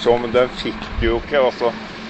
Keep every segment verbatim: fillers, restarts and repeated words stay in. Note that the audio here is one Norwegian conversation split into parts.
så, men den fikk du jo ikke, også.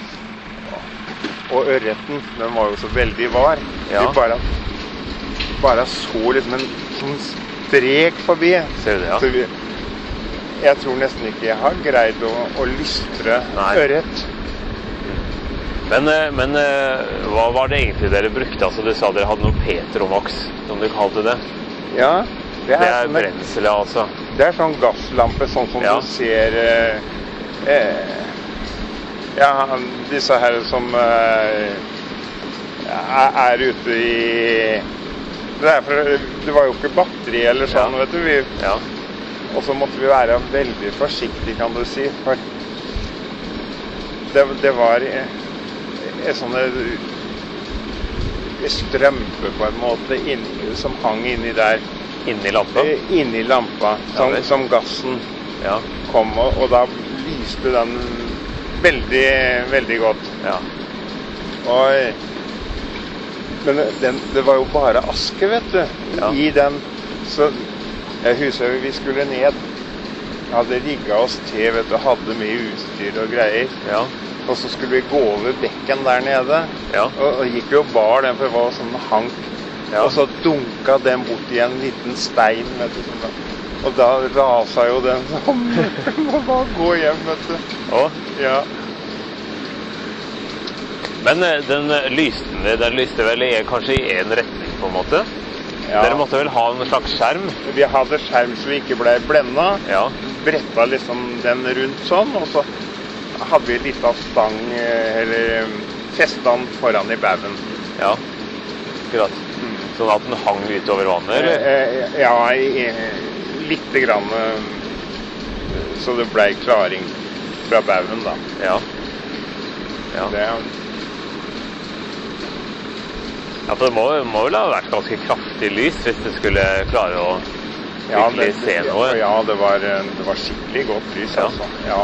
Og ørreten, den var jo så veldig var. Ja. Vi bare, bare så liksom en sånn strek forbi. Ser du det, ja? Så vi, jeg tror nesten ikke jeg har greid å, å lystre Nei. ørret. Men, men hva var det egentlig dere brukte? Altså, du sa dere hadde noe Petromax, som du kalte det. Ja, det er, det er sånn, brensel, altså. Det er sånn gasslampe, sånn som Ja. du ser eh, eh, ja, disse her som eh, er, er ute i det, er for, det var jo ikke batteri eller sånn, Ja. vet du. Vi, Ja. og så måtte vi være veldig forsiktige, kan du si. For det, det var en sånn strømpe på en måte inn, som hang inni der. Inni lampa? Eh, Inni lampa, som, vel. som gassen Ja. kom, og, og da lyste den veldig, veldig godt. Ja. Og, men den, det var jo bare aske, vet du, Ja. i den. Så jeg husker vi skulle ned. Jeg hadde rigget oss til, vet du, hadde mye utstyr og greier. Ja. Og så skulle vi gå over bekken der nede. Ja. Og, og gikk jo og bar den, for det var sånn hank. Ja. Og så dunka den bort i en liten stein, vet du. Sånn. Og da rasa jo den sånn. Må bare gå hjem, vet du. Å? Ja. Men eh, den lyste, den lyste vel i, kanskje i en retning, på en måte? Ja. Dere måtte vel ha en slags skjerm? Vi hadde skjerm så vi ikke ble blendet. Ja. Bretta liksom den rundt sånn, og så hadde vi litt av stang, eh, eller festet den foran i bauen. Ja. Akkurat. Sånn at den hang utover vannet, eller? Eh, eh, Ja, i, i, lite grann, eh, så det ble klaring fra bauen da. Ja. Ja. Det, Ja, for det må, må vel ha vært ganske kraftig lys hvis du skulle klare å ja, virkelig det, se noe. Ja, det var, eh, det var skikkelig godt lys, Ja. altså. Ja,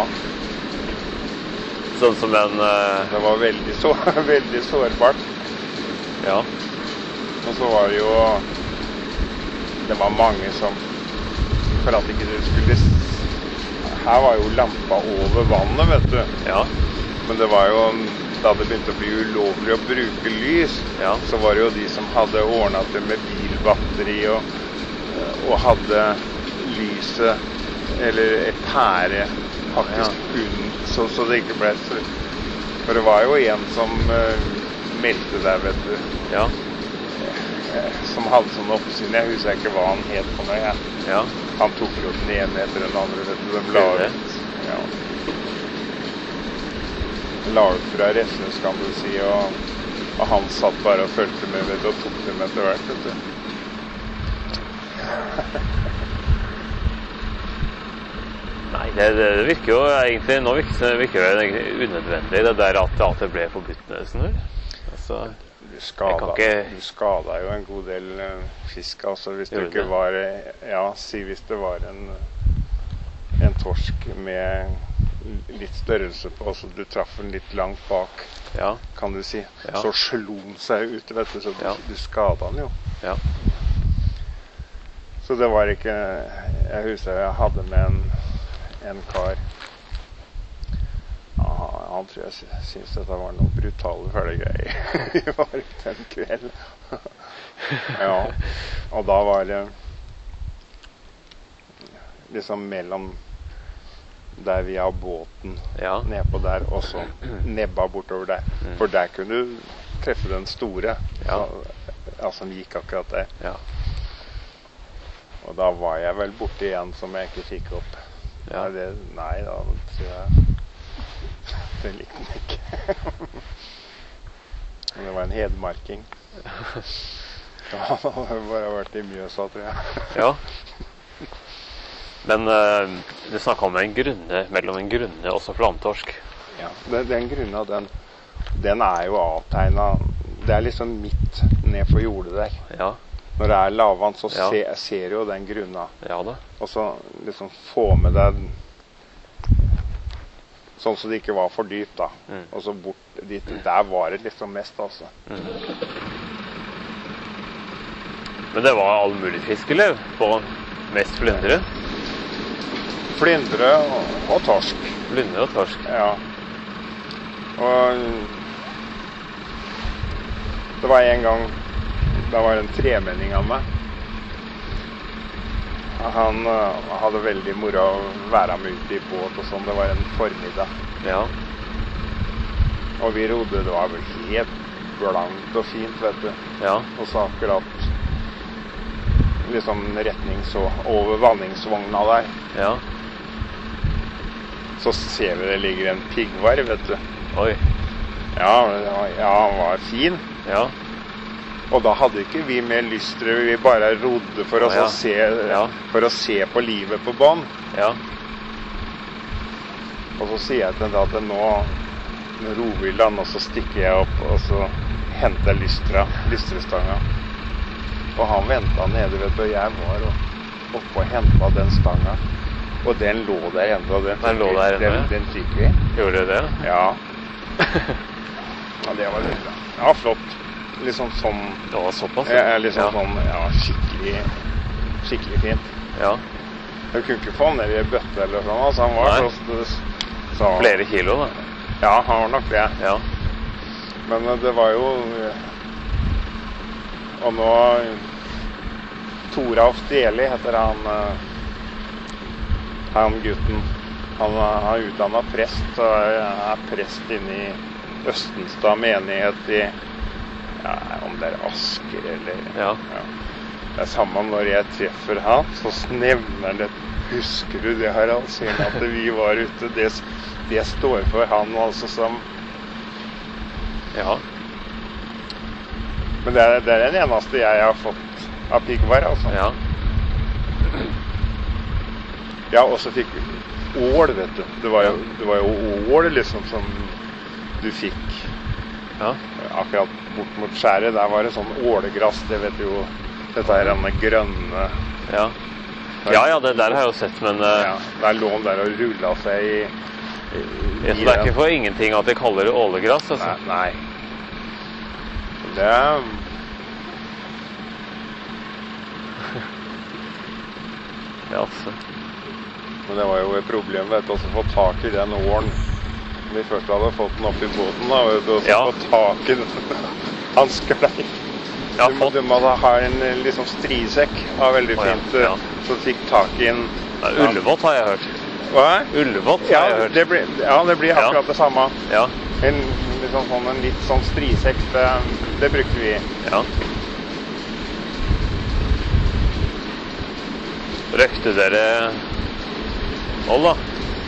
Sånn som den eh, det var veldig, så, veldig sårbart. Ja. Og så var det jo, det var mange som, for at ikke du skulle, s- her var jo lampa over vannet, vet du. Ja. Men det var jo, da det begynte å bli ulovlig å bruke lys, Ja. så var det jo de som hadde ordnet det med bilbatteri og, og hadde lyset, eller et pære faktisk unn, så, så det ikke ble så, for det var jo en som uh, meldte der, vet du, Ja. eh, som hadde sånn oppsyn, jeg husker ikke hva han het på meg, ja. Ja. Han tok jo den ene etter den andre, vet du, de la Gjorde det? ut, ja. La ut fra Ressens, kan du si, og, og han satt bare og følte med, vet du, og tok dem etter hvert, vet du. Nei, det, det virker jo egentlig, nå virker, virker det egentlig unødvendig, det der at, at det ble forbudt nesten, vel? Altså, Du Jeg skada, kan ikke- du skada jo en god del eh, fisk, altså, hvis det Gjorde ikke det? var, eh, ja, si hvis det var en, en torsk med litt størrelse på, altså du traff den litt langt bak, ja. kan du si, Ja. så slo den seg ut, vet du, så du, Ja. du skada den jo. Ja. Så det var ikke, jeg husker jeg hadde med en, en kar, ja, han tror jeg sy- synes dette var noe brutale følegreier. Vi var ute en kveld. Ja, og da var det liksom mellom der vi har båten Ja. nedpå der, og så nebba bortover der. Mm. For der kunne du treffe den store, Ja. så, ja, som gikk akkurat der. Ja. Og da var jeg vel borti en som jeg ikke fikk opp. Ja. Nei, det, nei da tror jeg det likte den ikke. Men det var en hedmarking. Ja, det har bare vært i Mjøsa, tror jeg. Ja. Men uh, du snakket om en grunne, mellom en grunne og så flamtorsk. Ja, den, den grunna, den, den er jo avtegnet. Det er liksom midt ned for jordet der. Ja. Når det er lavvann, så Ja. ser, ser jo den grunna. Ja da. Og så liksom få med deg sånn så det ikke var for dypt da. Mm. Og så bort dit. Der var det liksom mest, altså. Mm. Men det var all mulig fisk, eller? På mest flyndre? Flyndre og, og torsk. Lunde og torsk. Ja. Og det var en gang, det var en tremenning av meg. Han uh, hadde veldig moro å være med ut i båt og sånn. Det var en formiddag. Ja. Og vi rodde, det var vel helt blankt og fint, vet du. Ja. Og så akkurat liksom retning så over vanningsvogna der. Ja. Så ser vi det ligger en piggvar, vet du. Oi. Ja, ja, han var fin. Ja. Og da hadde ikke vi med lystre, vi bare rodde for, Ah, ja. å se, Ja. for å se på livet på bånd. Ja. Og så sier jeg til henne at nå, nå roer vi land, og så stikker jeg opp, og så henter jeg lystra, lystrestanga. Og han ventet nede, vet du, og jeg var oppe og hentet den stanga. Og den lå der enda, den, Den lå der enda, den, ja. den fikk vi. Gjorde du det? Ja. Ja, det var litt bra. Ja, flott. Liksom sånn, Det var såpass? ja, liksom ja. sånn, ja, skikkelig, skikkelig fint. Ja. Jeg kunne ikke få han ned i bøtte eller sånn, altså han var Nei. så, så... Flere kilo, da. Ja, han var nok det. Ja. Men eh, det var jo... Og nå... Toralf Deli heter han... eh, Han gutten. Han er- han er utdannet prest, og er er prest inne i Østenstad menighet i... Ja, om det er Asker eller... Ja. Det er samme når jeg treffer han, så nevner han det. Husker du det, Harald? Sier han at vi var ute. Det, det står for han altså som... Ja. Men det er, det er den eneste jeg har fått av piggvar, altså. Ja. Ja, og så fikk vi ål, vet du. Det var jo, det var jo ål liksom som du fikk Ja. akkurat bort mot skjæret. Der var det sånn ålegrass, det vet du jo. Dette er denne grønne... Ja. Ja, ja, det der har jeg jo sett, men uh, Ja, der lå den der og rullet seg i... i, ja, så det er ikke for ingenting at de kaller det ålegrass, altså. Nei, nei. Det er... Ja, altså. Men det var jo et problem, vet du, å få tak i den åren. Når vi først hadde fått den opp i båten, da, vet du, og så Ja. få tak i den. Han sklei. Ja, Du, må- fått. du må da ha en eh, liksom strisekk. Ja, veldig Å, ja, fint. eh, ja. Så fikk tak i en... Ja, ullevått har jeg hørt. Hva? Ullevått har Ja, jeg hørt. det blir, ja, det blir Ja. akkurat det samme. Ja. En, liksom sånn, en litt sånn strisekk, det, det brukte vi. Ja. Røkte dere ål, da?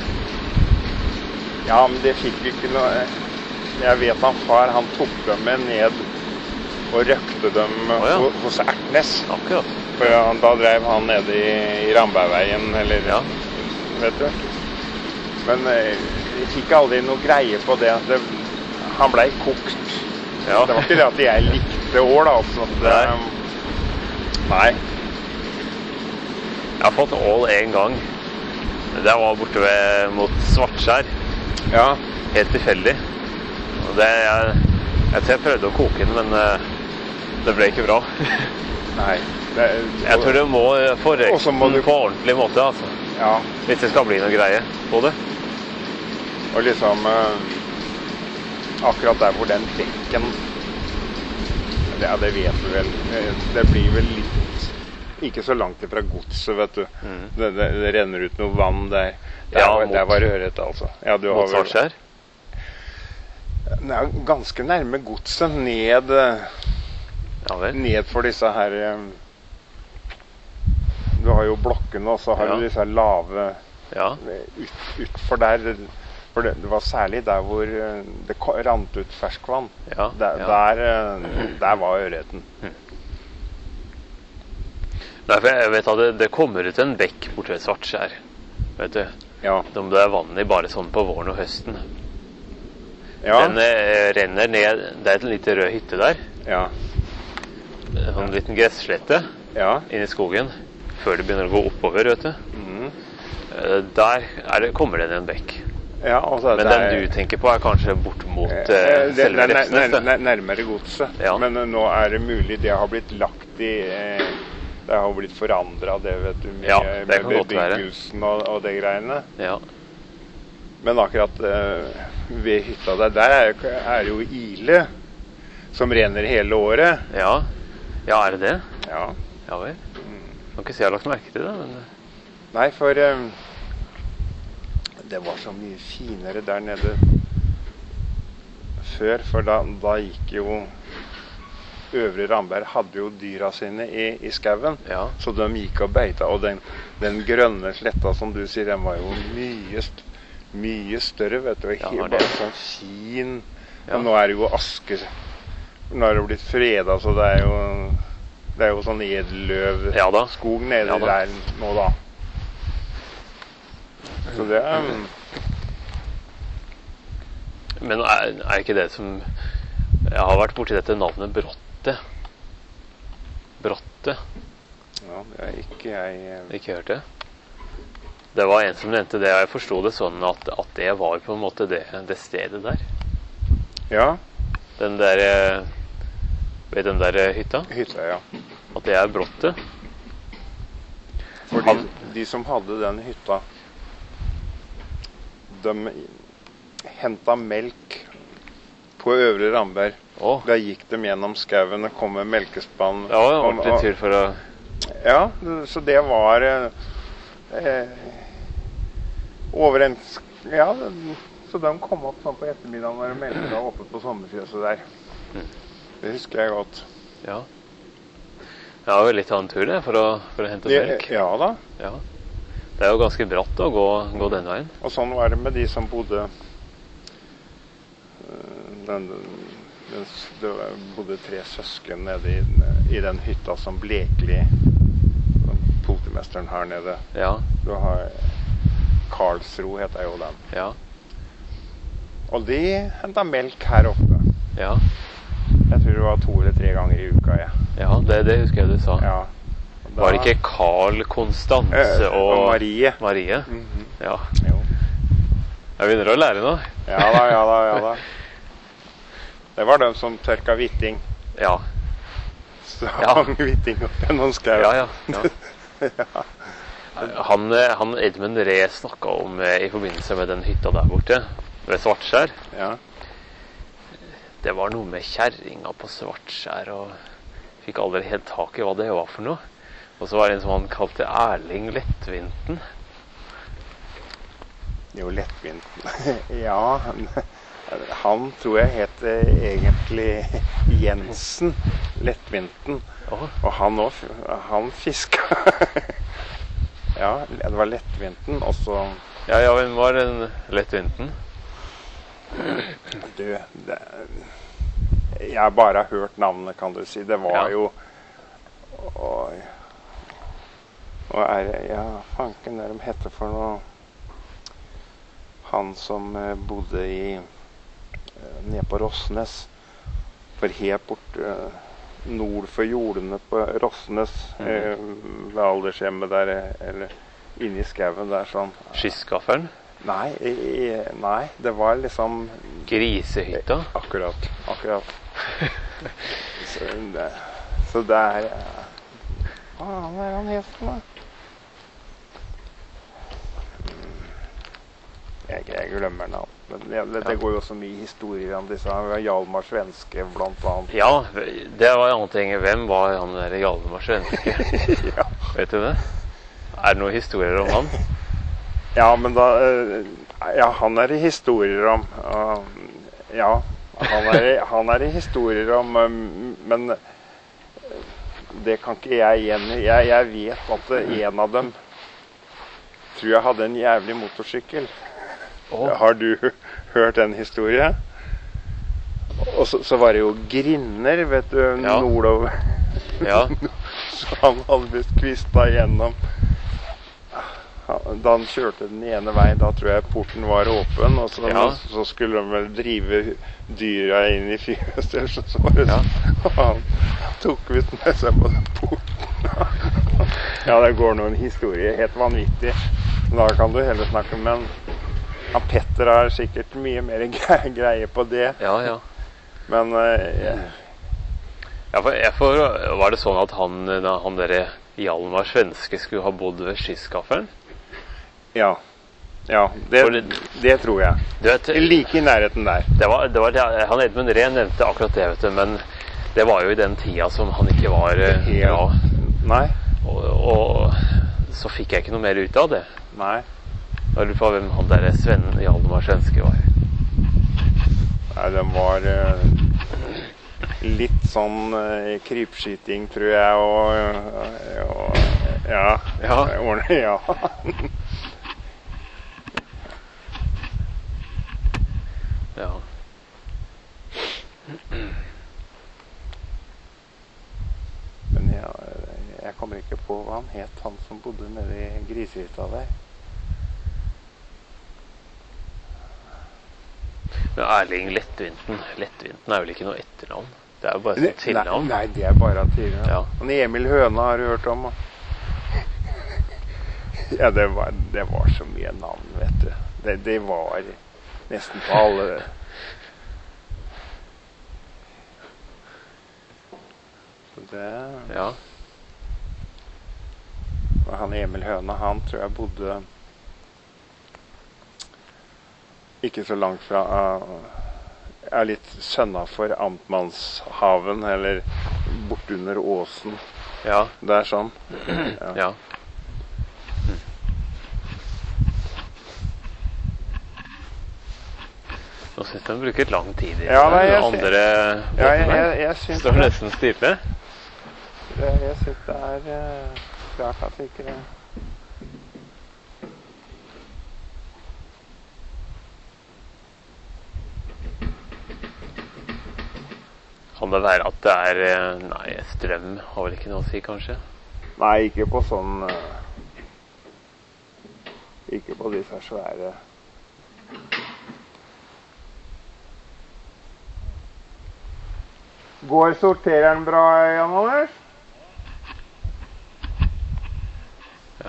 Ja, men det fikk vi ikke noe... Jeg vet han far, han tok dem med ned og røkte dem Å, ja. ho- hos Ertnes. Akkurat. For han, da drev han nede i, i Rambergveien, eller, Ja. vet du. Men eh, vi fikk aldri noe greie på det. det han ble kokt. Ja. Det var ikke det at jeg likte ål, altså. Det, nei. Jeg har fått ål en gang. Det var borte ved, mot Svartskjær. Ja. Helt tilfeldig. Og det, jeg, jeg tror jeg prøvde å koke den, men eh, det ble ikke bra. Nei. Det, Jeg tror det må få Og så må røkten du- på ordentlig måte, altså. Ja. Hvis det skal bli noe greie på det. Og liksom eh, akkurat der hvor den bekken, det, ja, det vet du vel, Eh, det blir vel litt, ikke så langt ifra godset, vet du. Mm. Det, det, det renner ut noe vann der. Der, Ja, var, mot- der var røret, altså. Ja, du har Mot vel- Svartskjær. Det er ganske nærme godset, ned, eh, Ja vel. ned for disse her, eh, du har jo blokkene, og så har Ja. du disse lave, Ja. ut, utfor der, for det, det var særlig der hvor eh, det ko- rant ut ferskvann. Ja. Der, ja. der, eh, der var ørreten. Nei, for jeg vet at det, det kommer ut en bekk borte ved Svartskjær. Vet du. Ja. Om det er vann i bare sånn på våren og høsten. Ja. Den eh, renner ned. Det er en liten rød hytte der. Ja. En sånn liten gresslette Ja. inn i skogen. Før det begynner å gå oppover, vet du. Mhm. Eh, Der er det, kommer det en bekk. Ja, altså, Men det den er- du tenker på er kanskje bort mot Eh, eh, det, det selve er nær, Refsnes. nær, det. nær, nærmere godset. Ja. Men eh, nå er det mulig det har blitt lagt i eh, det har blitt forandret det, vet du, med, Ja, det med kan godt være. bebyggelsen og, og det greiene. Ja. Men akkurat uh, ved hytta der, der er, er det jo ile som renner hele året. Ja, ja er det det? Ja. Ja vel. Jeg kan ikke si jeg har lagt merke til det, men... Nei, for um, det var så mye finere der nede før, for da, da gikk jo Øvre Ramberg hadde jo dyra sine i, i skauen, ja. Så de gikk og beita, og den, den grønne sletta som du sier, den var jo mye, mye større, vet du, ja, helt, bare sånn fin, ja. Og nå er det jo aske, nå er det blitt fredet, så det er jo, det er jo sånn edelløv ja, skog nede ja, der nå da. Så det er... Men er, er ikke det som... Jeg har vært borti dette navnet Brotte. Brotte. Ja, det er ikke jeg... Ikke hørt det? Det var en som nevnte det, og jeg forstod det sånn at, at det var på en måte det, det stedet der. Ja. Den der... Ved den der hytta? Hytta, ja. At det er Brotte. For de, de som hadde den hytta, de hentet melk på Øvre Ramberg. Oh. Da gikk de gjennom skauen og kom med melkespann. Ja, det var ordentlig tur for å... Ja, så det var eh, over en... Ja, så de kom opp sånn på ettermiddagen når de meldte oppe på sommerfjøset der. Mm. Det husker jeg godt. Ja. Det var jo litt av en tur det, for å, for å hente det, melk. Ja da. Ja. Det er jo ganske bratt å gå, gå den veien. Og sånn var det med de som bodde... Den, den, det bodde tre søsken nede i, i den hytta som Blekeli, politimesteren her nede. Ja. Du har Karlsro heter jo den. Ja. Og de hentet melk her oppe. Ja. Jeg tror det var to eller tre ganger i uka, ja. Ja, det, det husker jeg du sa. Ja. Da, var det ikke Karl, Konstanse og, og Marie? Marie? Mm-hmm. Ja. Jo. Jeg begynner å lære nå. Ja da, ja da, ja da. Det var de som tørka hvitting. Ja. Så hang ja. Hvitting opp gjennom skau. Ja, ja. ja. ja. Han, han Edmund Ree snakket om i forbindelse med den hytta der borte, ved Svartskjær. Ja. Det var noe med kjerringa på Svartskjær, og fikk aldri helt tak i hva det var for noe. Og så var det en som han kalte Erling Lettvinten. Jo, Lettvinten. Ja, han... Han tror jeg het egentlig Jensen, Lettvinten. Oh. Og han også, han fiska. Ja, det var Lettvinten, og så... Ja, ja, hvem var den Lettvinten? Du, det... Jeg har bare hørt navnet, kan du si. Det var ja. Jo... Og... Og er det... Ja, fanken der de heter for noe... Han som bodde i... nede på Rossnes, for helt bort uh, nord for jordene på Rossnes, mm. uh, ved aldershjemmet der, eller inne i skauen der sånn. Skiskafferen? Nei, i, nei, det var liksom... Grisehytta? Akkurat, akkurat. så, det, så det er... Hva er han helt for meg? Jeg, jeg glemmer navn. Men det, det, det går jo så mye historier om disse. Hjalmar Svenske, blant annet. Ja, det var en annen ting. Hvem var han der Hjalmar Svenske? ja. Vet du det? Er det noen historier om han? Ja, men da... Ja, han er i historier om... Uh, ja, han er, han er i historier om... Um, men det kan ikke jeg igjen. Jeg, jeg vet at en av dem tror jeg hadde en jævlig motorsykkel. Oh. Har du hørt den historien? Og så, så var det jo grinner, vet du, ja. Nordover. Ja. Så han hadde blitt kvistet gjennom. Da han kjørte den ene veien, da tror jeg porten var åpen, og så, ja. Så skulle de vel drive dyra inn i fjøset, så, så var det ja. Så han tok ut med seg på den porten. Ja, det går noen historier, helt vanvittig. Da kan du heller snakke med en... Ja, Petter har sikkert mye mer greie på det. Ja, ja. Men... Uh, yeah. Ja, for, jeg for, var det sånn at han, da, han der Hjalmar Svenske skulle ha bodd ved Skiskafferen? Ja. Ja, det, For det- det tror jeg. Du vet, Like i nærheten der. det var, det var det, han Edmund Rehn nevnte akkurat det, vet du, men det var jo i den tida som han ikke var eh, Helt- bra. Nei, Og, og så fikk jeg ikke noe mer ut av det. nei. Jeg lurer på hvem han der Svennen Hjalmar Svenske var. Nei, den var eh, litt sånn eh, krypskyting, tror jeg, og, eh, og ja. Ja. Ordentlig, ja. Ja. Men jeg, jeg kommer ikke på hva han het, han som bodde nede i grisehytta der. Men Erling Lettvinten, Lettvinten er vel ikke noe etternavn? Det er jo bare et tilnavn. Nei, nei, det er bare et tilnavn. Ja. Han Emil Høna har du hørt om. Ja, det var, det var så mye navn, vet du. Det, det var nesten på alle. Så det... Ja. Og han Emil Høna, han tror jeg bodde ikke så langt fra uh, er litt sønnafor Amtmannshaven, eller bortunder Åsen. Ja. Det er sånn. Ja. Ja. Nå synes jeg den bruker lang tid i Ja, nei, jeg den andre Ja, jeg, båten jeg, der. jeg syns Står det, nesten stille. det, jeg syns det er uh, klart at ikke det Kan det være at det er eh, Nei, strøm har vel ikke noe å si, kanskje? Nei, ikke på sånn uh, Ikke på disse svære Går sortereren bra, Jan Anders? Ja.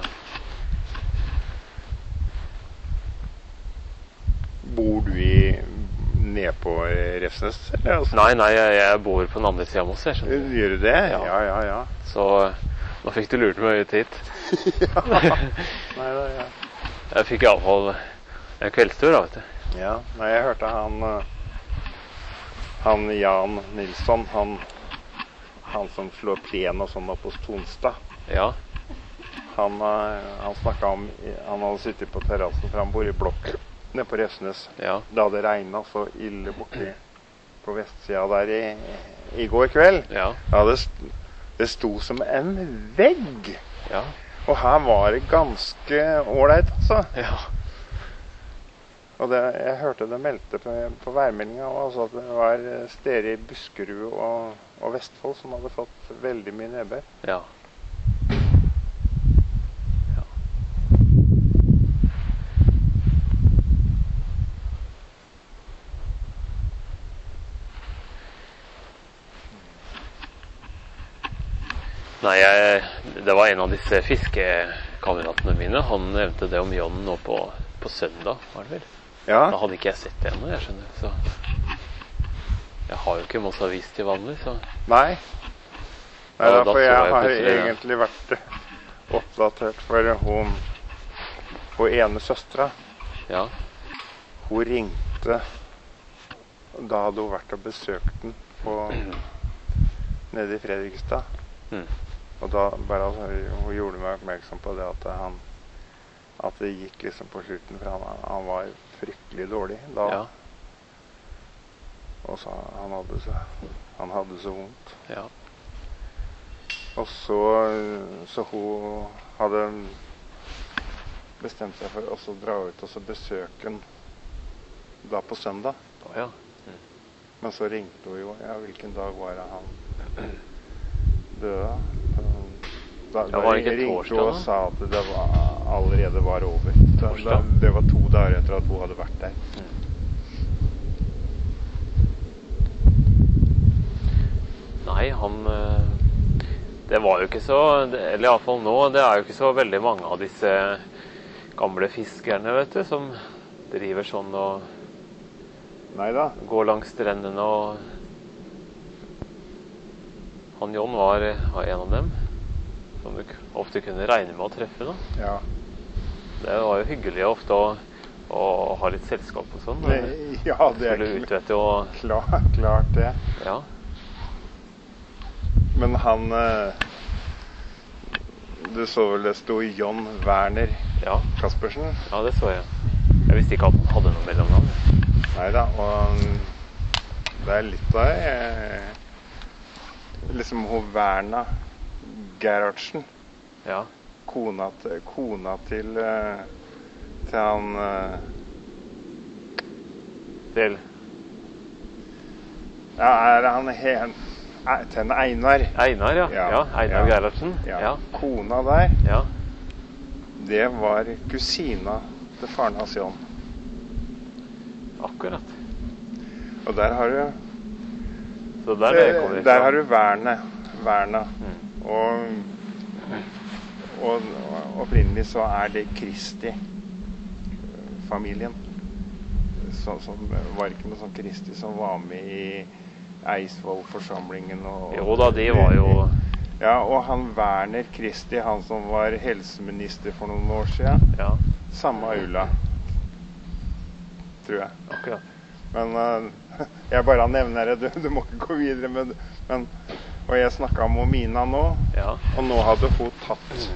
Bor du i nede på Refsnes? Eller? Altså? Nei, nei, jeg, jeg bor på den andre siden av Moss, jeg skjønner. Gjør du det? Ja. Ja, ja, ja. Så nå fikk du lurt meg ut hit. Nei, da, ja. Jeg fikk i alle fall en kveldstur, da, vet du. Ja, nei, jeg hørte han uh, han Jan Nilsson, han, han som slår plen og sånn opp hos Tonstad. Ja. Han, uh, han snakket om, han hadde sittet på terrassen for han bor i blokk nede på Refsnes. Ja. Da hadde regnet så ille borti på vestsida der i, i går kveld. Ja. Ja, det, st- det sto som en vegg. Ja. Og her var det ganske ålreit, altså. Ja. Og det, jeg hørte det meldte på, på værmeldinga altså at det var steder i Buskerud og, og Vestfold som hadde fått veldig mye nedbør. Ja. Ja. Nei, jeg, det var en av disse fiskekameratene mine. Han nevnte det om John nå på, på søndag, var det vel? Ja, Da hadde ikke jeg sett det ennå, jeg skjønner. Så jeg har jo ikke Moss Avis til vanlig, så nei. Nei, Ja, da, da for så jeg jeg har plutselig, ja. egentlig vært oppdatert for hun, hun ene søstera. ja. Hun ringte, da hadde hun vært og besøkt den på, nede i Fredrikstad. Mm. Og da bare altså, hun gjorde meg oppmerksom på det at han at det gikk liksom på slutten, for han, han var fryktelig dårlig da. Ja. Og så han hadde så, han hadde så vondt. Ja. Og så, så hun hadde bestemt seg for også å dra ut og så besøke han da på søndag. Å, ja. Men så ringte hun jo, ja, hvilken dag var det han døde? Da, Ja, var det ikke ringte torsdag, hun og da? sa at det var, allerede var over. Da, da, Torsdag? det var to dager etter at hun hadde vært der. Nei, han eh, Det var jo ikke så Eller iallfall nå, det er jo ikke så veldig mange av disse gamle fiskerne, vet du, som driver sånn og Neida. går langs strendene og Han John var, var en av dem som du k- ofte kunne regne med å treffe, da. Ja. Det var jo hyggelig ofte å, å ha litt selskap og sånn. Ja, det er ut, vet du, og... klart, klart det. Ja. Men han... Du så vel det sto John Werner ja. Kaspersen? Ja, det så jeg. Jeg visste ikke at han hadde noe mellomnavn. Neida, og det er litt av eh, liksom hun Verna Gerhardsen. Ja. Kona til, kona til, eh, til han... Eh, til? Ja, er han hen... Til en Einar. Einar, ja. Ja, ja Einar ja. Gerhardsen. Ja. Ja. Kona der, ja. Det var kusina til faren hans John. Akkurat. Og der har du... Så der, det kommer der har du Verne. Verna. Mm. Og, og, og opprinnelig så er det Kristi familien. Så, så var ikke noe sånn Kristi som var med i Eidsvoll-forsamlingen. Og, jo da, de var jo... Ja, og han Werner Kristi, han som var helseminister for noen år siden. Ja. Samme aula, tror jeg. Akkurat. Men uh, jeg bare nevner det, du, du må ikke gå videre med men, og jeg snakket om Mina nå, ja. Og nå hadde hun tatt...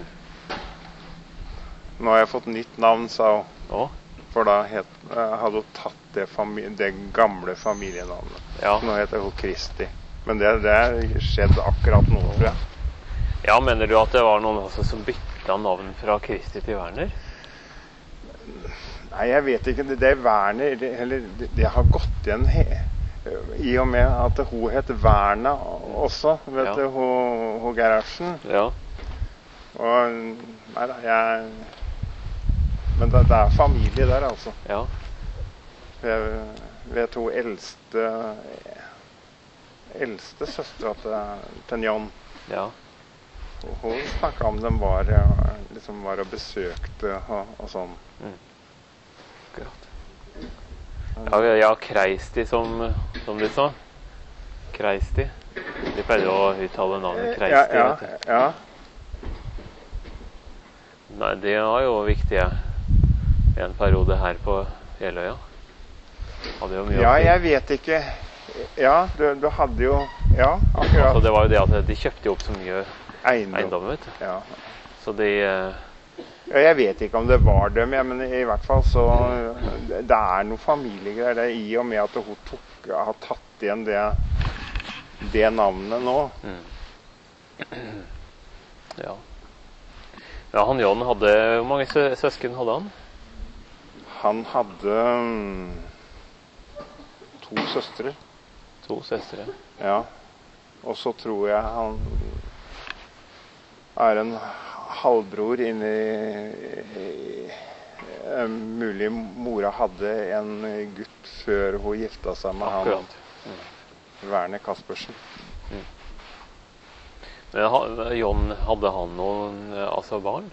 Nå har jeg fått nytt navn, sa hun. Å? For da het, hadde hun tatt det, det gamle familienavnet. Ja. Nå heter hun Kristi. Men det, det er skjedd akkurat nå, tror jeg. Ja, mener du at det var noen også som bytta navn fra Kristi til Werner? Nei, jeg vet ikke. Det, det er Werner, det, eller det, det har gått igjen he, i og med at hun heter Verna også, vet ja. du, hun, hun Gerhardsen. Ja. Og, nei da, jeg... Men det, det er familie der, altså. Ja. Jeg vet hun eldste eldste søstra til, til John. Ja. Og hun snakket om dem var, liksom var og besøkte og, og sånn. Mm. Akkurat. Ja, ja, Kreisti som, som de sa. Kreisti. De pleide å uttale navnet Kreisti. Ja, ja, ja. Nei, de var jo viktige i en periode her på Jeløya. Hadde jo mye ja, jeg vet ikke. Ja, du, du hadde jo... Ja, akkurat. Altså, det var jo det at de kjøpte jo opp så mye eiendom, eiendom vet du. Ja. Så de... Ja, jeg vet ikke om det var dem, ja, men i hvert fall så... Det er noen familiegreier der, i og med at hun tok, har tatt igjen det, det navnet nå. Mm. Ja. Ja, han John hadde... Hvor mange sø søsken hadde han? Han hadde um, to søstre. To søstre? Ja. Og så tror jeg han er en halvbror inni uh, mulig mora hadde en gutt før hun gifta seg med Akkurat. han. Mm. Werner Kaspersen. Mm. Men John, hadde han noen altså barn?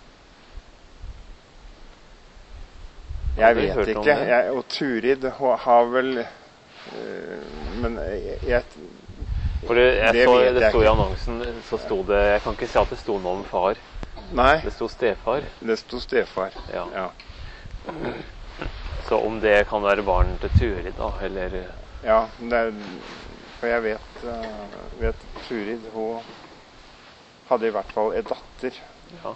Jeg vet ikke. Jeg, og Turid har vel... Uh, men jeg... jeg For det, jeg det så, vet det jeg sto ikke. I annonsen, så sto det... Jeg kan ikke si at det sto noe om far. Nei. Det sto stefar. Det sto stefar. Ja. Ja. Så om det kan være barn til Turid da, eller... Ja, det er, for jeg vet, uh, vet Turid, hun hadde i hvert fall en datter. Ja.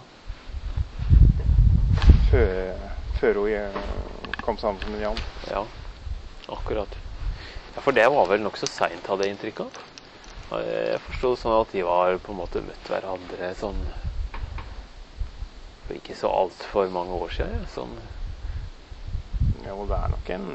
Før, før hun kom sammen med Jan. Ja, akkurat. Ja, for det var vel nok så sent, hadde jeg inntrykk av. Jeg forstod sånn at de var på en måte møtt hverandre sånn... For ikke så alt for mange år siden, sånn... Ja, og det er nok en...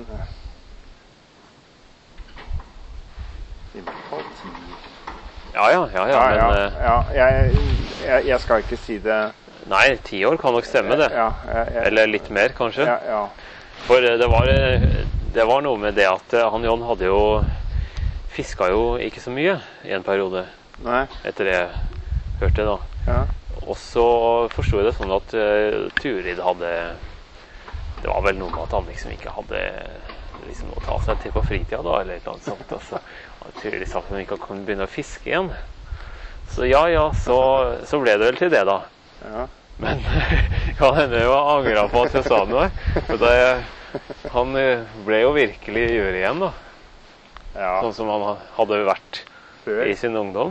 I hvert fall ti. Ja, ja, ja, ja, ja, men... Ja, ja jeg, jeg, jeg skal ikke si det... Nei, ti år kan nok stemme det. Ja, jeg, jeg, Eller litt mer, kanskje. Ja, ja. For det var, det var noe med det at han John hadde jo... Fisket jo ikke så mye i en periode. Nei. Etter det jeg hørte da. Ja. Og så forstod jeg det sånn at uh, Turid hadde... Det var vel noe med at han liksom ikke hadde liksom å ta seg til på fritida da, eller et eller annet sånt. Altså, Turid sa at han ikke kunne begynne å fiske igjen. Så ja, ja, så, så ble det vel til det da. Ja. Men kan hende jeg angret på at jeg sa noe. For da jeg, han ble jo virkelig gjøre igjen, da. Ja. Sånn som han hadde vært Før. I sin ungdom.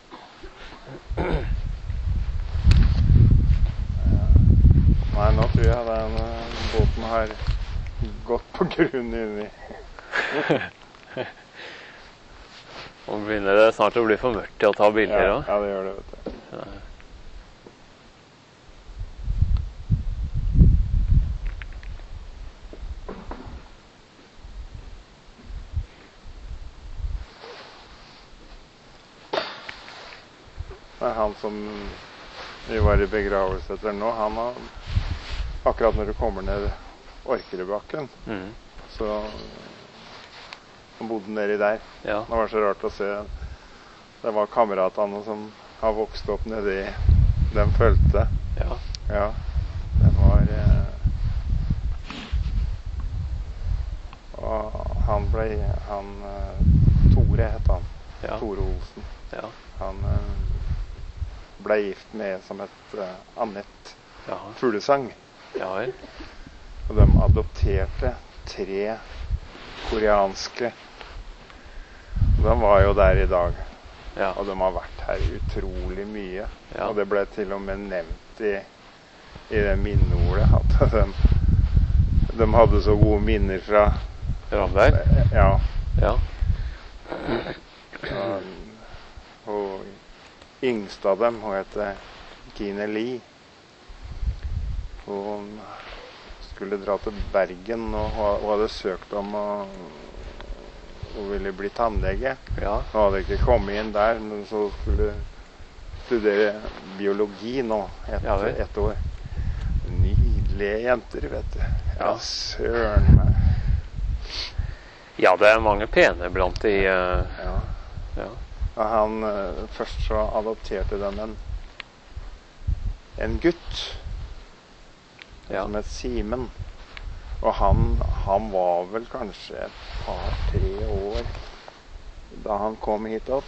Nei, nå tror jeg den uh, båten har gått på grunn inni. Nå begynner det snart å bli for mørkt til å ta bilder Ja, også. ja, det gjør det, vet du. Ja. Det er han som vi var I begravelse etter nå, han har, akkurat når du kommer ned Orkerebakken, Mm. så han bodde nedi der. Ja. Det var så rart å se. Det var kameratene som har vokst opp nedi den følte. Ja. Ja, det var eh, og han ble han eh, Tore het han. Ja. Tore Olsen. Ja. Han eh, ble gift med som et uh, Annette Ja. Fuglesang. Ja vel. Og de adopterte tre koreanske. De var jo der I dag. Ja. Og de har vært her utrolig mye. Ja. Og det ble til og med nevnt I, I det minneordet at de, de hadde så gode minner fra Ramberg? Ja. Ja. Og, og yngste av dem, hun heter Kine Lee. Hun skulle dra til Bergen, og hun hadde søkt om å hun ville bli tannlege. Ja. Hun hadde ikke kommet inn der, men så skulle studere biologi nå, et, Ja vel. et år. Nydelige jenter, vet du. Ja, Ja. søren meg. Ja, det er mange pene blant de uh, Ja. Ja. Og han, eh, først så adopterte de en, en gutt Ja. som het Simen. Og han, han var vel kanskje et par-tre år da han kom hit opp.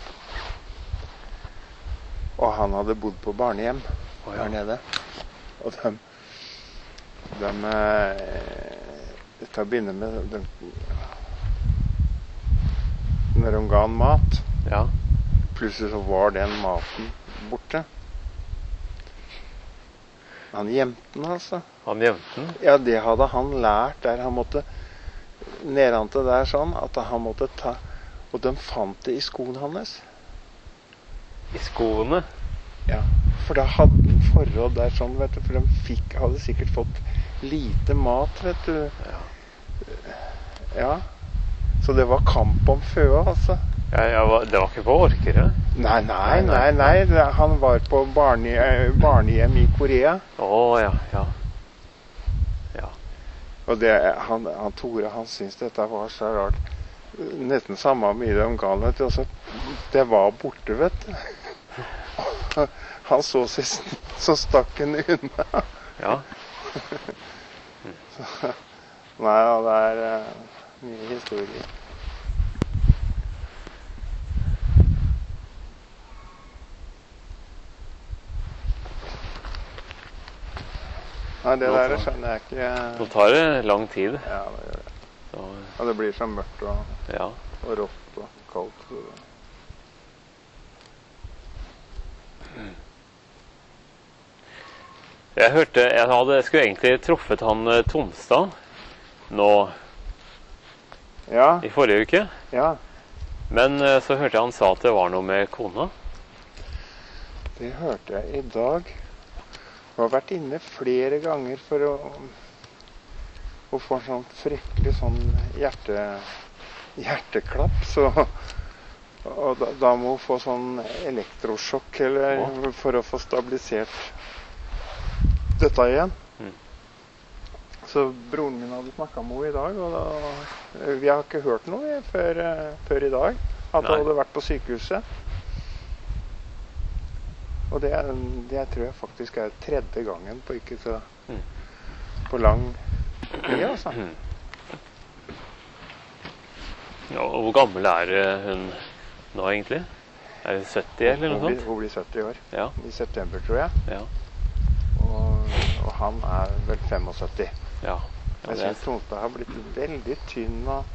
Og han hadde bodd på barnehjem Å, ja. her nede. Og de, de eh, til å begynne med de, når de ga han mat, Ja. plutselig så var den maten borte. Han gjemte den, altså. Han gjemte den. Ja, det hadde han lært der. Han måtte nedantil der sånn, at han måtte ta, og de fant det I skoen hans. I skoene. Ja, for da hadde han forhold der sånn, vet du, for de fikk, hadde sikkert fått lite mat, vet du. Ja. Ja, så det var kamp om føa, altså. Ja, jeg var, det var ikke på Orkere? Nei, nei, nei, nei, det- han var på barne, eh, barnehjem I Korea. Å, ja, ja. Ja. Og det, han, han Tore, han syntes dette var så rart. Nesten samme mye de ga han, vet du. Også, det var borte, vet du. Han så seg, sn- så stakk han unna. Ja. Nei, ja, det er eh, mye historie. Nei, det Nå der tar- skjønner jeg ikke. Nå tar det lang tid. Ja, det gjør det. Så, Og det blir så mørkt og, ja. og rått og kaldt. så- Jeg hørte, jeg hadde, jeg skulle egentlig truffet han eh, Tomstad nå Ja, I forrige uke. ja. Men eh, så hørte jeg han sa at det var noe med kona. Det hørte jeg I dag. Jeg har vært inne flere ganger for å, å få en sånn fryktelig sånn hjerte, hjerteklapp. Så, og da, da må hun få sånn elektrosjokk eller, Å. for å få stabilisert dette igjen. Mm. Så broren min hadde snakket med henne I dag, og da, vi har ikke hørt noe før, eh, før I dag. At hun Nei. hadde vært på sykehuset. Og det, er, det tror jeg faktisk er tredje gangen på ikke så Mm. på lang tid, altså. Ja, og hvor gammel er eh, hun nå egentlig? Er hun sytti eller noe Hun blir, sånt? hun blir sytti år Ja, I september, tror jeg. ja. Og og han er vel femogsytti. Ja. Jeg synes Tonstad har blitt veldig tynn og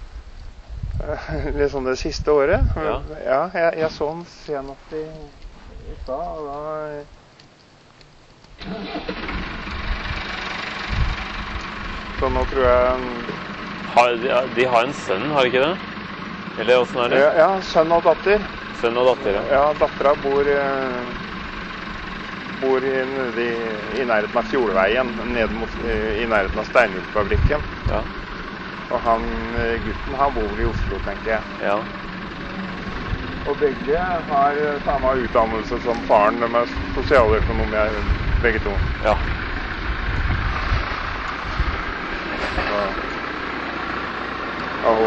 litt sånn det siste året. Ja, ja jeg, jeg så han senest i, i stad, og da... Så nå tror jeg... Har, de, de har en sønn, har de ikke det? Eller hvordan er det? Ja, ja, sønn og datter. Sønn og datter, ja. Ja, dattera bor, bor i, nede i, i nærheten av Fjordveien, nede mot, i nærheten av Steinhjulfabrikken. Ja. Og han, gutten, han bor i Oslo, tenker jeg. Ja. Og begge har samme utdannelse som faren, de er sosialøkonomer, begge to. Ja. Og, og,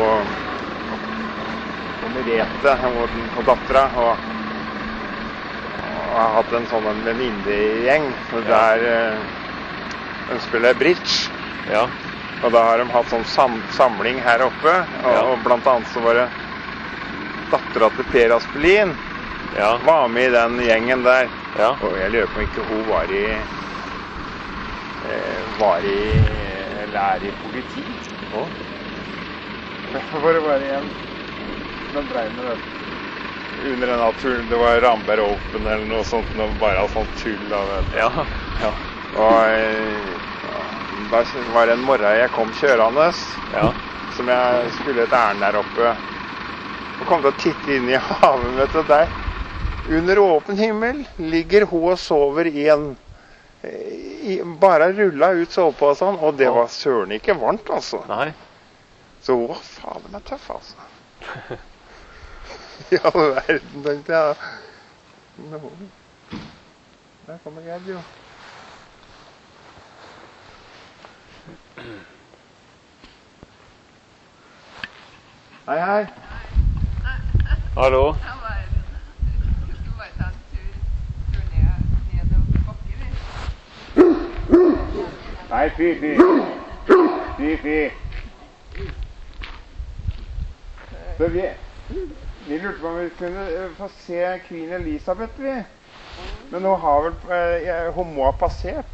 og Merete og, og dattera og, og har hatt en sånn en venninnegjeng der de spiller bridge. Ja. Og da har de hatt sånn sam samling her oppe, og, Ja. og blant annet så var det dattera til Per Aspelin Ja. var med i den gjengen der. Ja. Og jeg lurer på om ikke hun var i eh, var i eller er i politi. Å. For det var en den dreier med det under en natur, det var Ramberg Open eller noe sånt, noe bare sånn tull av det. Ja. Ja. Og eh, da var det en morgen jeg kom kjørende, Ja. som jeg skulle et ærend der oppe, og kom til å titte inn i haven, vet du, der. Under åpen himmel ligger hun og sover i en, i, bare rullet ut soveposen, og det var søren ikke varmt, altså. Nei. Så hun var fader meg tøff, altså. Ja, verden, tenkte jeg. No. Der kommer Gerd, jo. Hei, hei. Hallo. Jeg var, jeg skulle bare ta en tur, tur ned, nedover bakken. Nei, fy, fy. Fy, fy. Så vi, vi lurte på om vi kunne eh, få se Queen Elizabeth, vi. Men hun har vel, eh, hun må ha passert.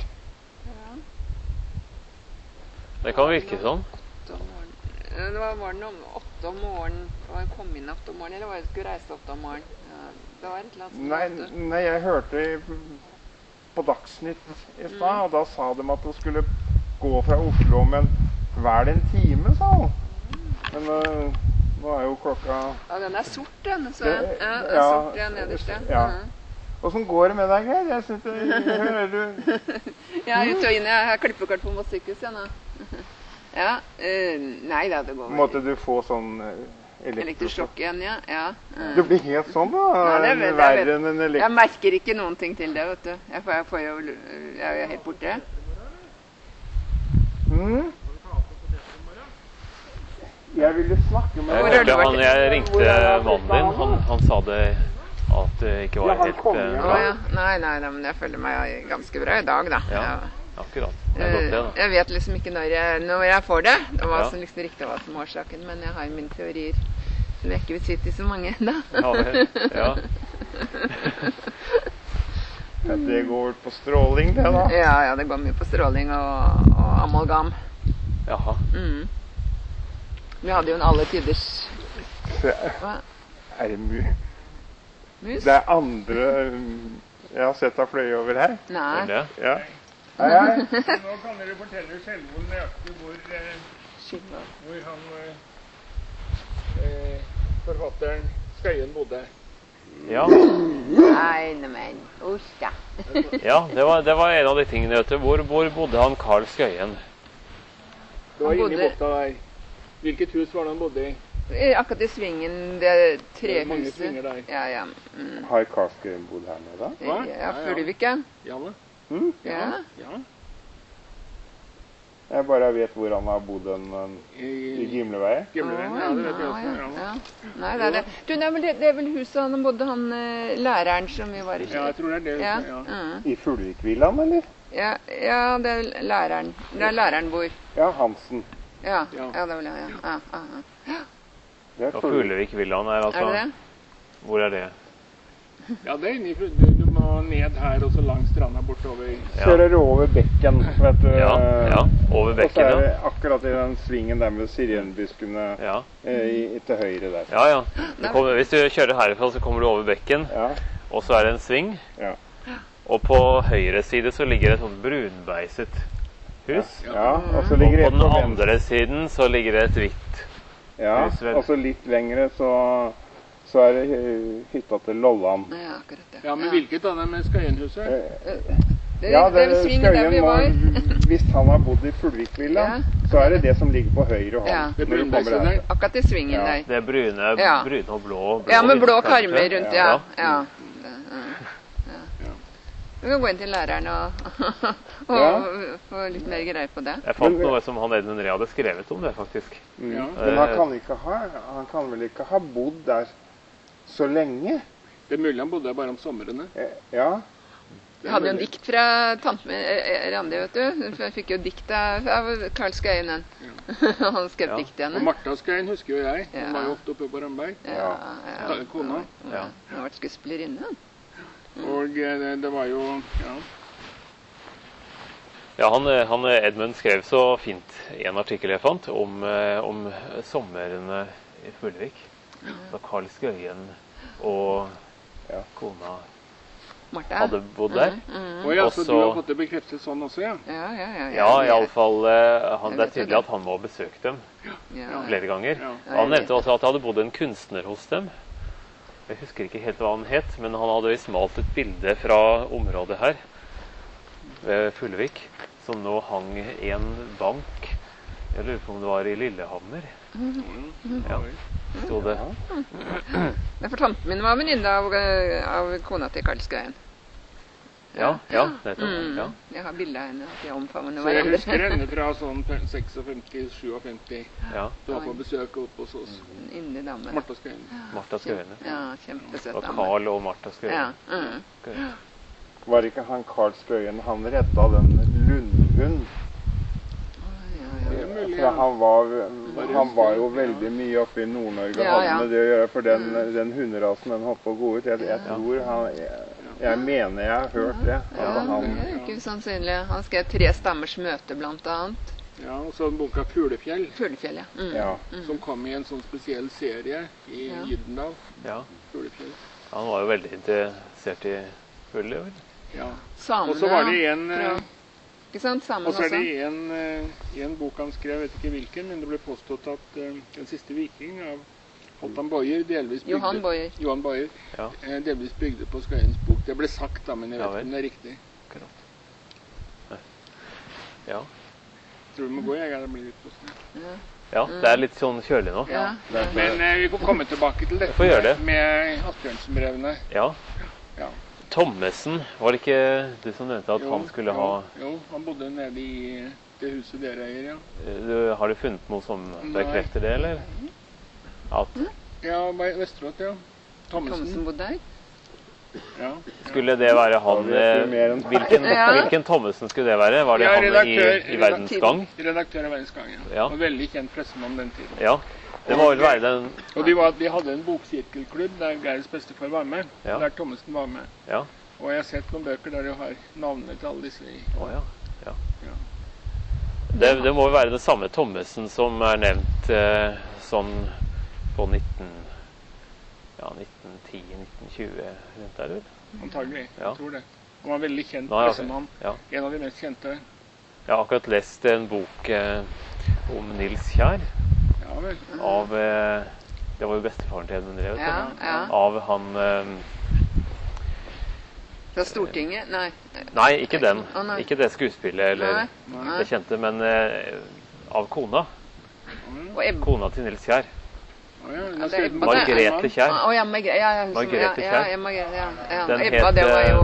Det kan virke sånn. Det var, var den om åtte om morgenen, og jeg kom inn åtte om morgenen, eller var jeg skulle reise åtte om morgenen. Ja, det var et eller annet som Nei, åtte. nei, jeg hørte i- på Dagsnytt i stad, og da sa de at hun skulle gå fra Oslo om en hver en time, sa hun. Men uh, nå er jo klokka... Ja, den er sort, den. Så, ja, Det- den er ja, sort, den nederst, ja. ja. Hvordan går det med deg, Geir? Jeg synes det, hører du... Jeg er ute og inn, jeg har klippekort på Mossykehus, ja, nå. Ja, eh, nei da, det går vel. Måtte du få sånn eh, elektrosjokk? Elektrosjokk igjen, ja. ja. eh. Du blir helt sånn, da? Ja, det vet jeg, Verre vet. enn en Jeg elektrosjokk? merker ikke noen ting til det, vet du. Jeg, får, jeg, får jo, jeg er jo helt borte. Mm? Jeg ville snakke med Jeg, Hvor har du hørte vært? han, jeg ringte mannen din. Han, han sa det at det ikke Ja, var han helt kom eh, igjen. Å bra. ja. Nei, nei, nei, men jeg føler meg ganske bra i dag, da. Ja. Ja. Akkurat. Det er Eh, godt det, da. Jeg vet liksom ikke når jeg, når jeg får det. Det var Ja. så liksom riktig hva som er årsaken, men jeg har mine teorier som jeg ikke vil si til så mange ennå. Ja vel. Ja. Ja, det går på stråling, det, da. Ja, ja, det går mye på stråling og, og amalgam. Jaha. Mm. Vi hadde jo en alle tiders Se, hva? Er det mu... Mus? Det er andre um, jeg har sett deg fløye over her. Er Nei. det? Ja. Hei, hei. Nå kan dere fortelle selv hvor nøyaktig hvor, eh, Skylva. hvor han eh, eh, forfatteren Skøyen bodde. Ja. Nei, neimen. Uff da. Ja, det var, det var en av de tingene, vet du. Hvor, hvor bodde han Carl Skøyen? Det var Han inne i bodde- bukta der. Hvilket hus var det han bodde i? Eh, Akkurat i svingen, det Det er mange trehuset. svinger der. Ja, ja. Mm. Har Karlskøyen bodd her nede? Hva? Ja, Ja, ja. Fuglevik, ja. Janne? Mm? Ja. Ja. Jeg bare vet hvor han har bodd en, en, i I Gimleveien. Gimleveien. Ja, det vet jeg også. Ja, Ja. ja. Nei, det er det. Du, nei, men det, det er vel huset han bodde, han eh, læreren som vi var i. Ja, jeg tror det er det. Ja, Ja. mm. I Fuglvikvillaen, eller? ja, ja, det er læreren. Det er læreren bor. Ja, Hansen. Ja, Ja. ja, det er vel ja, ja. ja, ja, ja. Det er Og Fuglevik Villaen er altså Er det det? Hvor er det? Ja, det er inne i Fru- du- du- Man og ned her, og så langs stranda bortover. Ja. Kjører over bekken, vet du. Ja, ja, over bekken, og så er det ja. akkurat i den svingen der med sirenbuskene Ja. eh, i, til høyre der. Ja, ja. Du kommer, hvis du kjører herifra, så kommer du over bekken, Ja, og så er det en sving. ja. Og på høyre side så ligger det et sånt brunbeiset hus. ja. Og så Og ligger på det den på venstre. andre siden så ligger det et hvitt. Ja, hus, vel. og så litt lengre så, så er det hy- hytta til Lolland. Ja, akkurat det. Ja, men hvilket av dem er Skøyenhuset? Eh, Det, Ja, det, det, det svingen der Skøyen vi må, var. hvis han har bodd i Fuglvikvilla, Ja. så er det det som ligger på høyre hånd. Ja. Det når du kommer brunbeiset her. der? Akkurat i svingen Ja. der. Det er brune, Ja. brune og blå. blå Ja, med blå kanskje. karmer rundt, ja. Ja. ja. ja. Vi kan gå inn til læreren og, og Ja. få litt mer greier på det. Jeg fant Men- noe som han Edmund Ree hadde skrevet om det, faktisk. Mm. Ja. Men han kan, ikke ha, han kan vel ikke ha bodd der så lenge? Det er mulig han bodde der bare om somrene. Eh, Ja, Jeg hadde jo en dikt fra tante min, eh, Randi, vet du. For jeg fikk jo dikt av, av Karl Skøyen. Han skrev Ja. dikt til Og henne. Martha Skøyen husker jo jeg. Hun Ja. var jo ofte oppe på Ramberg. Ja, ja. Ta- Kona. Ja. Hun har vært skuespillerinne. Og eh, det, det var jo ja. Ja, han, han Edmund skrev så fint i en artikkel jeg fant om, eh, om somrene i Fuglevik. Da Karl Skøyen og Ja. kona Martha. hadde bodd der. Mm, Og ja, Og så så- du har fått det bekreftet sånn også, ja? ja, ja, ja. Ja, iallfall eh, han- Jeg Det er vet jo tydelig det. at han må ha besøkt dem Ja. flere ganger. Ja. Han nevnte også at det hadde bodd en kunstner hos dem. Jeg husker ikke helt hva han het, men han hadde visst malt et bilde fra området her ved Fuglevik, som nå hang i en bank. Jeg lurer på om det var i Lillehammer. Ja, sto det. Ja, for tanten min var venninne av, av kona til Karl Skøyen. Ja, ja, nettopp. Mm. Ja. Jeg har bilde av henne. At de omfavner Så jeg husker hverandre. henne fra sånn femtiseks syttisju. Ja. Du var på besøk oppe hos oss. En yndig dame. Martha Skøyen. Martha Skøyen. Ja, kjempesøt Og dame. Carl og Martha Ja. Skøyen. Mm. Skøyen. var ikke han Karl Skøyen, han redda den lundhund. Det er mulig, For ja. han var, han var jo veldig mye oppe i Nord-Norge og Ja, hadde ja. med det å gjøre, for den, den hunderasen den holdt på å gå ut. Jeg, jeg tror han, jeg, jeg mener jeg har hørt det. Ja, At han, det er ikke usannsynlig. Han skrev 'Tre stammers møte', blant annet. Ja, og så boka 'Fuglefjell', Fuglefjell, ja. Mm. ja. som kom i en sånn spesiell serie i Ja. Gyldendal. Ja. Fuglefjell. Han var jo veldig interessert i fugler. vel? Ja. Samene. Og så var det en fra- eh, Ikke sant? Samene Og så er også. det en, eh, en bok han skrev, jeg vet ikke hvilken, men det ble påstått at eh, 'Den siste viking' av Holtan Bojer delvis bygde, Johan Bojer. Johan Bojer Ja. eh, delvis bygde på Skøyens bok. Det ble sagt, da, men jeg Ja vet ikke om vel. det er riktig. Ja. Tror du må gå, jeg. Det blir litt på snø. Ja. ja, det er litt sånn kjølig nå. Ja. Men eh, vi får komme tilbake til dette får gjøre det. med Asbjørnsen-brevene. Ja. Ja. Thommessen, var det ikke du som nevnte at Jo, han skulle jo, ha Jo, han bodde nede i det huset dere eier, ja. du, Har du funnet noe som Nei. bekrefter det, eller? At Ja, bei- Vesterålen, ja. Thommessen Thommessen. bodde der. Ja. Skulle det være han Ja, vet du mer enn eh, meg. hvilken, Ja. hvilken Thommessen skulle det være? Var det Ja, han i, redaktør- i Verdens Gang? Redaktør av Verdens Gang, ja. Ja. Og veldig kjent pressemann den tiden. Ja. Det må vel være den Og de, var, de hadde en boksirkelklubb der Geirs bestefar var med. Ja. Der Thommessen var med. Ja. Og jeg har sett noen bøker der de har navnene til alle disse i. Å ja. ja. Ja. Det, det må jo være den samme Thommessen som er nevnt eh, sånn på nitten, ja, nitten ti nitten tjue rundt der, vel? Antagelig. Ja. Jeg tror det. Han var veldig kjent Nei, ok. pressemann. Ja. En av de mest kjente. Jeg har akkurat lest en bok eh, om Nils Kjær Ja vel. av eh, Det var jo bestefaren til Edmund Ree, vet du. Ja, ja. Av han eh, Fra Stortinget? Nei. Nei, ikke den. Å, nei. Ikke det skuespillet eller Nei. Nei. det kjente, men eh, av kona. Og Ebba. Kona til Nils Kjær. Å ja, hun Ja, har det er skrevet Ebba, bok. det. Margrethe Kjær. Å ja, Margrethe. Ja, ja, husker- Margrethe ja, Kjær. Ja, Margrethe, ja, ja. Den Ebba, het, det var jo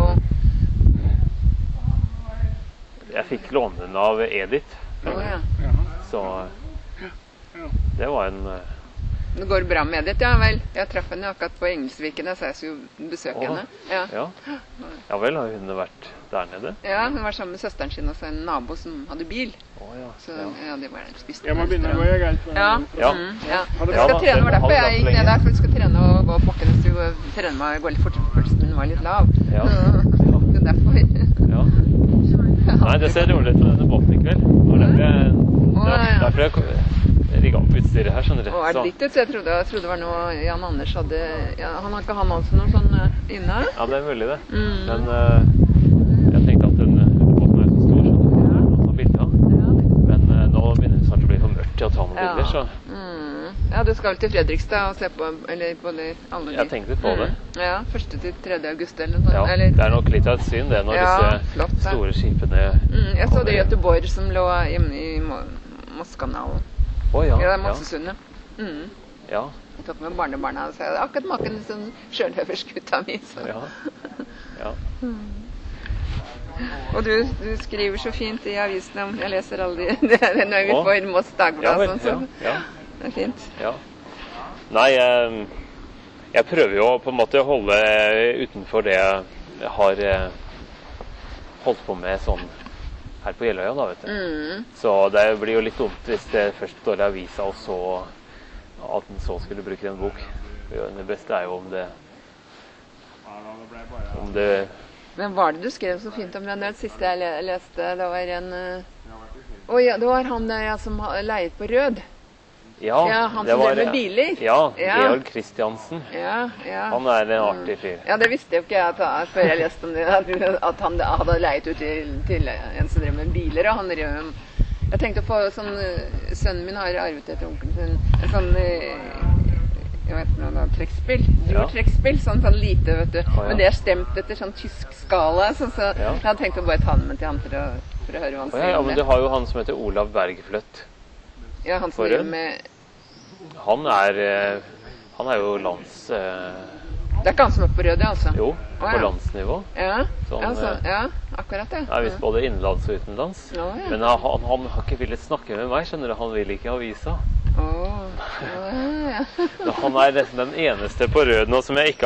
Jeg fikk låne den av Edith, Å ja. Ja. så Ja. det var en eh, Det går bra med det, ja vel. Jeg traff henne akkurat på Engelsviken. Jeg sa jeg skulle besøke Å. henne. Ja. Ja. Ja vel, har hun vært der nede? ja, hun var sammen med søsteren sin og så en nabo som hadde bil. Å ja. Så ja. ja, det var der spiste Jeg må begynne å gå, jeg. Geir. Ja. Ja. Mm, ja. Ha det Vi bra. skal trene, det var Ha det derfor bra jeg så gikk lenge. ned der, for vi skal trene og gå opp bakken. Så vi går- trene meg og gå litt fortere på pulsen min. var litt lav. Ja. Så derfor. Ja. Nei, det ser rolig ut med denne båten i kveld. Og derfor jeg, der, derfor jeg rigget opp utstyret her, skjønner du. Og er det ditt ut? Så jeg trodde, jeg trodde det var noe Jan Anders hadde... Ja, han har ikke han også noe sånn inne? Ja, det er mulig det. Mm. Men uh, jeg tenkte at den båten er så stor, så det er noen som bilder av. Ja. Men uh, nå begynner det snart å bli for mørkt til å ta noen Ja. bilder, så... Mm. Ja, du skal vel til Fredrikstad og se på, eller på de, alle de... Jeg tenkte på det. Mm. Ja, første til tredje august eller noe sånt. Ja, eller... det er nok litt av et syn det, når Ja, disse flott, det. store skipene... Mm, jeg så det i Göteborg som lå hjemme i Mo- Mosskanalen. Å ja, Ja, det er ja, Mossesundet. Mm. ja, Jeg tok med barnebarna og sa akkurat maken til sånn sjølhøversgutta mi. Så. ja, ja. Og du, du skriver så fint i avisen om Jeg leser alle de det er når vi Å. får Moss Ja, Dagblad vel, sånn, så ja, ja, det er fint. ja. Nei, jeg, jeg prøver jo på en måte å holde utenfor det jeg har eh, holdt på med sånn her på Jeløya, da, vet du. Mm. Så det blir jo litt dumt hvis det først står i avisa, og så at den så skulle bruke en bok. Det beste er jo om det om det Men var det du skrev så fint om den? Det siste jeg le- leste, det var en uh... Å ja, det var han der ja, som ha- leiet på Rød. Ja, Ja, han det som var, drev med biler. Ja, Ja. Georg Kristiansen. Ja, ja. Han er en artig fyr. Ja, det visste jo ikke jeg at, før jeg leste om det, at, at han hadde leiet ut til, til en som drev med biler. Og han drev, jeg tenkte på sånn eh, sønnen min har arvet etter onkelen sin en sånn eh, jeg vet ikke noe, trekkspill. Ja. Trekkspill, sånn, sånn lite, vet du. Å, ja. Men det er stemt etter sånn tysk skala, så, så Ja. jeg hadde tenkt å bare ta den med til han for å, for å høre hva han Å, sier ja, ja, om men du det. har jo han som heter Olav Bergfløtt. Ja, han som for driver en- med Han er, eh, han er jo lands... eh, Det er ikke han som er på Rød, ja, altså? Jo, Å, på ja. landsnivå. Ja, Sånn, ja, så, eh, ja akkurat det. Er visst både innenlands og utenlands. Å, ja. Men han, han, han har ikke villet snakke med meg, skjønner du. Han vil ikke ha avisa. Åh, ja, ja. Så han er nesten den eneste på Rød nå som jeg ikke